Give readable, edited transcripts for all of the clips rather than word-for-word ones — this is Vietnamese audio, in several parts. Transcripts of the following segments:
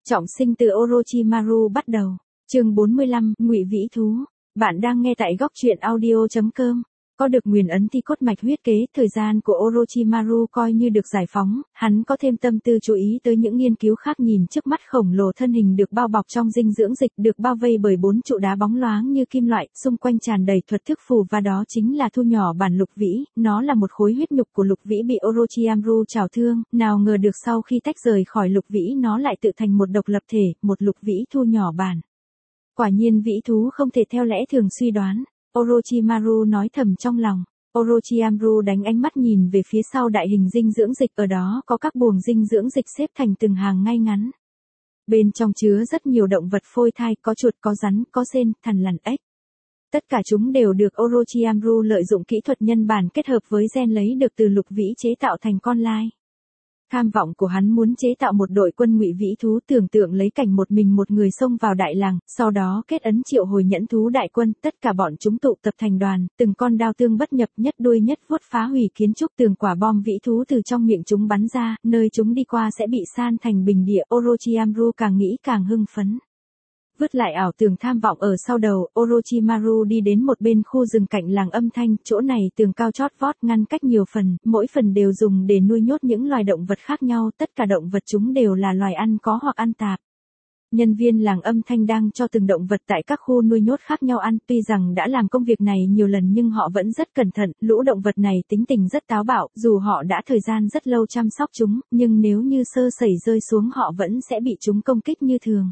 Trọng sinh từ Orochimaru bắt đầu. Chương 45, Ngụy Vĩ Thú. Bạn đang nghe tại góc truyện audio.com. Có được nguyền ấn thi cốt mạch huyết kế, thời gian của Orochimaru coi như được giải phóng, hắn có thêm tâm tư chú ý tới những nghiên cứu khác. Nhìn trước mắt khổng lồ thân hình được bao bọc trong dinh dưỡng dịch, được bao vây bởi 4 trụ đá bóng loáng như kim loại, xung quanh tràn đầy thuật thức phù, và đó chính là thu nhỏ bản Lục Vĩ. Nó là một khối huyết nhục của Lục Vĩ bị Orochimaru trào thương, nào ngờ được sau khi tách rời khỏi Lục Vĩ nó lại tự thành một độc lập thể, một Lục Vĩ thu nhỏ bản. Quả nhiên vĩ thú không thể theo lẽ thường suy đoán. Orochimaru nói thầm trong lòng. Orochimaru đánh ánh mắt nhìn về phía sau đại hình dinh dưỡng dịch, ở đó có các buồng dinh dưỡng dịch xếp thành từng hàng ngay ngắn. Bên trong chứa rất nhiều động vật phôi thai, có chuột, có rắn, có sên, thằn lằn, ếch. Tất cả chúng đều được Orochimaru lợi dụng kỹ thuật nhân bản kết hợp với gen lấy được từ Lục Vĩ chế tạo thành con lai. Tham vọng của hắn muốn chế tạo một đội quân Ngụy Vĩ Thú, tưởng tượng lấy cảnh một mình một người xông vào đại làng, sau đó kết ấn triệu hồi nhẫn thú đại quân, tất cả bọn chúng tụ tập thành đoàn, từng con đao tương bất nhập, nhất đuôi nhất vuốt phá hủy kiến trúc tường, quả bom vĩ thú từ trong miệng chúng bắn ra, nơi chúng đi qua sẽ bị san thành bình địa. Orochimaru càng nghĩ càng hưng phấn. Vứt lại ảo tưởng tham vọng ở sau đầu, Orochimaru đi đến một bên khu rừng cạnh làng Âm Thanh. Chỗ này tường cao chót vót, ngăn cách nhiều phần, mỗi phần đều dùng để nuôi nhốt những loài động vật khác nhau, tất cả động vật chúng đều là loài ăn có hoặc ăn tạp. Nhân viên làng Âm Thanh đang cho từng động vật tại các khu nuôi nhốt khác nhau ăn, tuy rằng đã làm công việc này nhiều lần nhưng họ vẫn rất cẩn thận. Lũ động vật này tính tình rất táo bạo, dù họ đã thời gian rất lâu chăm sóc chúng, nhưng nếu như sơ sẩy rơi xuống họ vẫn sẽ bị chúng công kích như thường.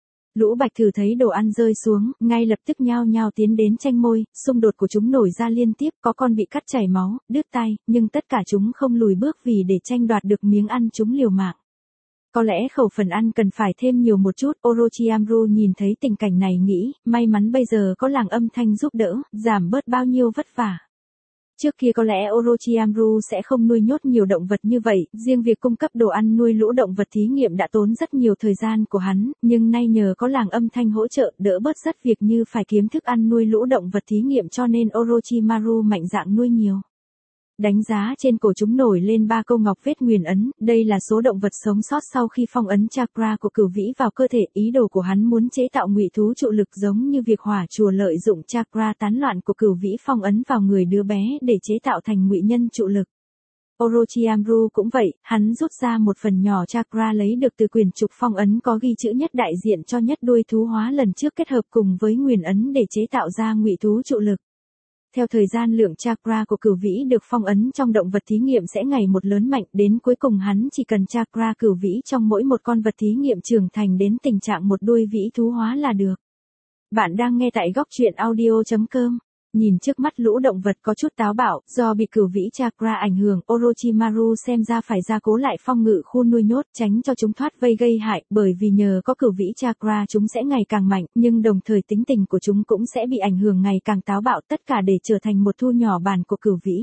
Lũ bạch thử thấy đồ ăn rơi xuống, ngay lập tức nhao nhao tiến đến tranh môi, xung đột của chúng nổi ra liên tiếp, có con bị cắt chảy máu, đứt tay, nhưng tất cả chúng không lùi bước vì để tranh đoạt được miếng ăn chúng liều mạng. Có lẽ khẩu phần ăn cần phải thêm nhiều một chút. Orochimaru nhìn thấy tình cảnh này nghĩ, may mắn bây giờ có làng Âm Thanh giúp đỡ, giảm bớt bao nhiêu vất vả. Trước kia có lẽ Orochimaru sẽ không nuôi nhốt nhiều động vật như vậy, riêng việc cung cấp đồ ăn nuôi lũ động vật thí nghiệm đã tốn rất nhiều thời gian của hắn, nhưng nay nhờ có làng Âm Thanh hỗ trợ, đỡ bớt rất việc như phải kiếm thức ăn nuôi lũ động vật thí nghiệm, cho nên Orochimaru mạnh dạn nuôi nhiều. Đánh giá trên cổ chúng nổi lên 3 câu ngọc vết nguyền ấn, đây là số động vật sống sót sau khi phong ấn chakra của Cửu Vĩ vào cơ thể. Ý đồ của hắn muốn chế tạo ngụy thú trụ lực, giống như việc hỏa chùa lợi dụng chakra tán loạn của Cửu Vĩ phong ấn vào người đứa bé để chế tạo thành ngụy nhân trụ lực. Orochimaru cũng vậy, hắn rút ra một phần nhỏ chakra lấy được từ quyển trục phong ấn có ghi chữ nhất đại diện cho nhất đuôi thú hóa lần trước, kết hợp cùng với nguyền ấn để chế tạo ra ngụy thú trụ lực. Theo thời gian, lượng chakra của Cửu Vĩ được phong ấn trong động vật thí nghiệm sẽ ngày một lớn mạnh, đến cuối cùng hắn chỉ cần chakra Cửu Vĩ trong mỗi một con vật thí nghiệm trưởng thành đến tình trạng một đuôi vĩ thú hóa là được. Bạn đang nghe tại góc truyện audio.com. Nhìn trước mắt lũ động vật có chút táo bạo, do bị Cửu Vĩ chakra ảnh hưởng, Orochimaru xem ra phải gia cố lại phong ngự khu nuôi nhốt, tránh cho chúng thoát vây gây hại, bởi vì nhờ có Cửu Vĩ chakra chúng sẽ ngày càng mạnh, nhưng đồng thời tính tình của chúng cũng sẽ bị ảnh hưởng ngày càng táo bạo, tất cả để trở thành một thu nhỏ bản của Cửu Vĩ.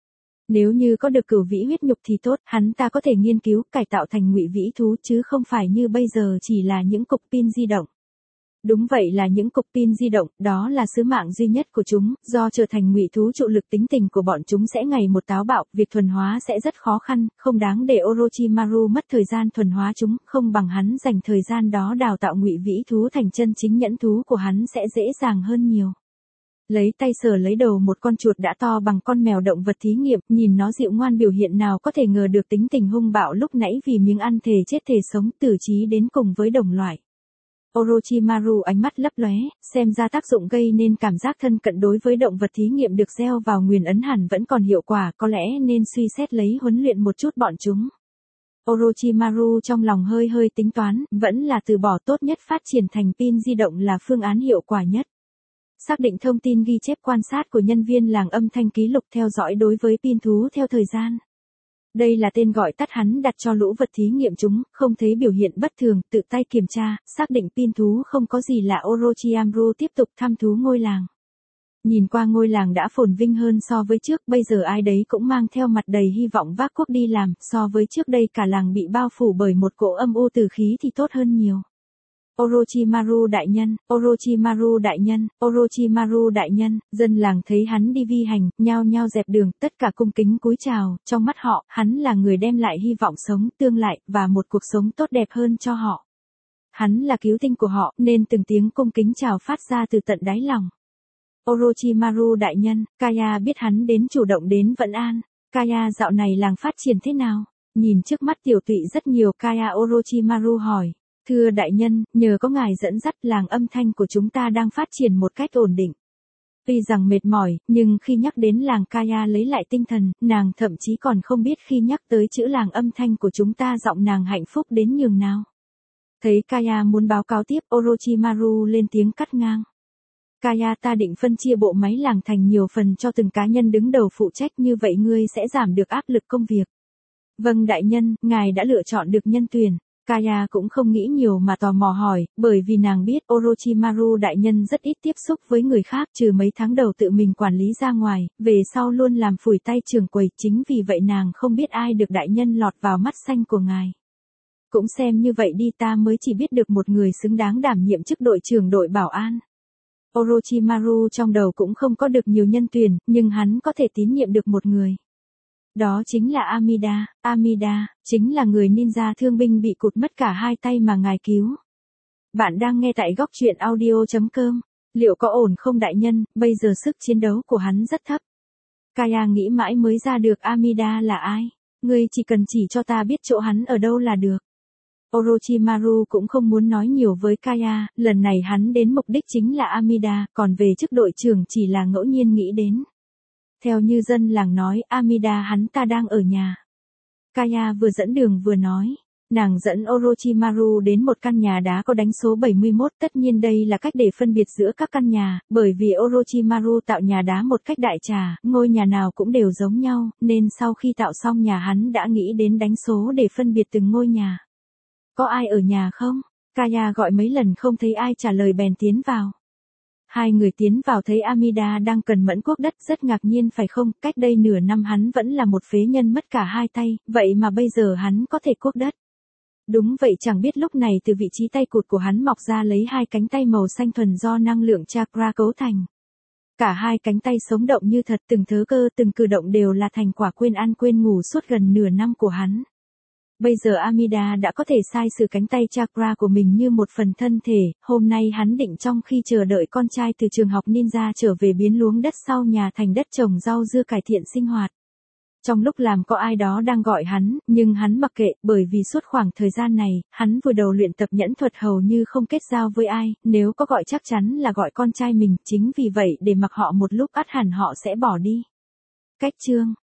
Nếu như có được Cửu Vĩ huyết nhục thì tốt, hắn ta có thể nghiên cứu, cải tạo thành Ngụy Vĩ Thú, chứ không phải như bây giờ chỉ là những cục pin di động. Đúng vậy, là những cục pin di động, đó là sứ mạng duy nhất của chúng, do trở thành ngụy thú trụ lực tính tình của bọn chúng sẽ ngày một táo bạo, việc thuần hóa sẽ rất khó khăn, không đáng để Orochimaru mất thời gian thuần hóa chúng, không bằng hắn dành thời gian đó đào tạo ngụy vĩ thú thành chân chính nhẫn thú của hắn sẽ dễ dàng hơn nhiều. Lấy tay sờ lấy đầu một con chuột đã to bằng con mèo động vật thí nghiệm, nhìn nó dịu ngoan biểu hiện nào có thể ngờ được tính tình hung bạo lúc nãy vì miếng ăn thề chết thề sống, tử trí đến cùng với đồng loại. Orochimaru ánh mắt lấp lóe, xem ra tác dụng gây nên cảm giác thân cận đối với động vật thí nghiệm được gieo vào nguyền ấn hẳn vẫn còn hiệu quả, có lẽ nên suy xét lấy huấn luyện một chút bọn chúng. Orochimaru trong lòng hơi tính toán, vẫn là từ bỏ tốt nhất, phát triển thành pin di động là phương án hiệu quả nhất. Xác định thông tin ghi chép quan sát của nhân viên làng Âm Thanh, ký lục theo dõi đối với pin thú theo thời gian. Đây là tên gọi tắt hắn đặt cho lũ vật thí nghiệm chúng, không thấy biểu hiện bất thường, tự tay kiểm tra, xác định pin thú không có gì lạ. Orochimaru tiếp tục thăm thú ngôi làng. Nhìn qua ngôi làng đã phồn vinh hơn so với trước, bây giờ ai đấy cũng mang theo mặt đầy hy vọng vác cuốc đi làm, so với trước đây cả làng bị bao phủ bởi một cỗ âm u từ khí thì tốt hơn nhiều. Orochimaru đại nhân, Orochimaru đại nhân, Orochimaru đại nhân, dân làng thấy hắn đi vi hành, nhao nhao dẹp đường, tất cả cung kính cúi chào, trong mắt họ, hắn là người đem lại hy vọng sống tương lai, và một cuộc sống tốt đẹp hơn cho họ. Hắn là cứu tinh của họ nên từng tiếng cung kính chào phát ra từ tận đáy lòng. Orochimaru đại nhân, Kaya biết hắn đến chủ động đến Vận An. Kaya dạo này làng phát triển thế nào? Nhìn trước mắt tiểu tụy rất nhiều Kaya, Orochimaru hỏi. Thưa đại nhân, nhờ có ngài dẫn dắt làng âm thanh của chúng ta đang phát triển một cách ổn định. Tuy rằng mệt mỏi, nhưng khi nhắc đến làng Kaya lấy lại tinh thần, nàng thậm chí còn không biết khi nhắc tới chữ làng âm thanh của chúng ta giọng nàng hạnh phúc đến nhường nào. Thấy Kaya muốn báo cáo tiếp, Orochimaru lên tiếng cắt ngang. Kaya, ta định phân chia bộ máy làng thành nhiều phần cho từng cá nhân đứng đầu phụ trách, như vậy ngươi sẽ giảm được áp lực công việc. Vâng đại nhân, ngài đã lựa chọn được nhân tuyển. Kaya cũng không nghĩ nhiều mà tò mò hỏi, bởi vì nàng biết Orochimaru đại nhân rất ít tiếp xúc với người khác, trừ mấy tháng đầu tự mình quản lý ra ngoài, về sau luôn làm phủi tay trưởng quầy, chính vì vậy nàng không biết ai được đại nhân lọt vào mắt xanh của ngài. Cũng xem như vậy đi, ta mới chỉ biết được một người xứng đáng đảm nhiệm chức đội trưởng đội bảo an. Orochimaru trong đầu cũng không có được nhiều nhân tuyển, nhưng hắn có thể tín nhiệm được một người. Đó chính là Amida. Amida chính là người ninja thương binh bị cụt mất cả hai tay mà ngài cứu. Bạn đang nghe tại góc truyện audio.com. Liệu có ổn không đại nhân, bây giờ sức chiến đấu của hắn rất thấp. Kaya nghĩ mãi mới ra được Amida là ai. Ngươi chỉ cần chỉ cho ta biết chỗ hắn ở đâu là được. Orochimaru cũng không muốn nói nhiều với Kaya, lần này hắn đến mục đích chính là Amida, còn về chức đội trưởng chỉ là ngẫu nhiên nghĩ đến. Theo như dân làng nói, Amida hắn ta đang ở nhà. Kaya vừa dẫn đường vừa nói. Nàng dẫn Orochimaru đến một căn nhà đá có đánh số 71, tất nhiên đây là cách để phân biệt giữa các căn nhà, bởi vì Orochimaru tạo nhà đá một cách đại trà, ngôi nhà nào cũng đều giống nhau, nên sau khi tạo xong nhà hắn đã nghĩ đến đánh số để phân biệt từng ngôi nhà. Có ai ở nhà không? Kaya gọi mấy lần không thấy ai trả lời bèn tiến vào. Hai người tiến vào thấy Amida đang cần mẫn cuốc đất, rất ngạc nhiên phải không, cách đây nửa năm hắn vẫn là một phế nhân mất cả hai tay, vậy mà bây giờ hắn có thể cuốc đất. Đúng vậy, chẳng biết lúc này từ vị trí tay cụt của hắn mọc ra lấy hai cánh tay màu xanh thuần do năng lượng chakra cấu thành. Cả hai cánh tay sống động như thật, từng thớ cơ từng cử động đều là thành quả quên ăn quên ngủ suốt gần nửa năm của hắn. Bây giờ Amida đã có thể sai sử cánh tay chakra của mình như một phần thân thể, hôm nay hắn định trong khi chờ đợi con trai từ trường học ninja trở về biến luống đất sau nhà thành đất trồng rau dưa cải thiện sinh hoạt. Trong lúc làm có ai đó đang gọi hắn, nhưng hắn mặc kệ, bởi vì suốt khoảng thời gian này, hắn vừa đầu luyện tập nhẫn thuật hầu như không kết giao với ai, nếu có gọi chắc chắn là gọi con trai mình, chính vì vậy để mặc họ một lúc ắt hẳn họ sẽ bỏ đi. Cách chương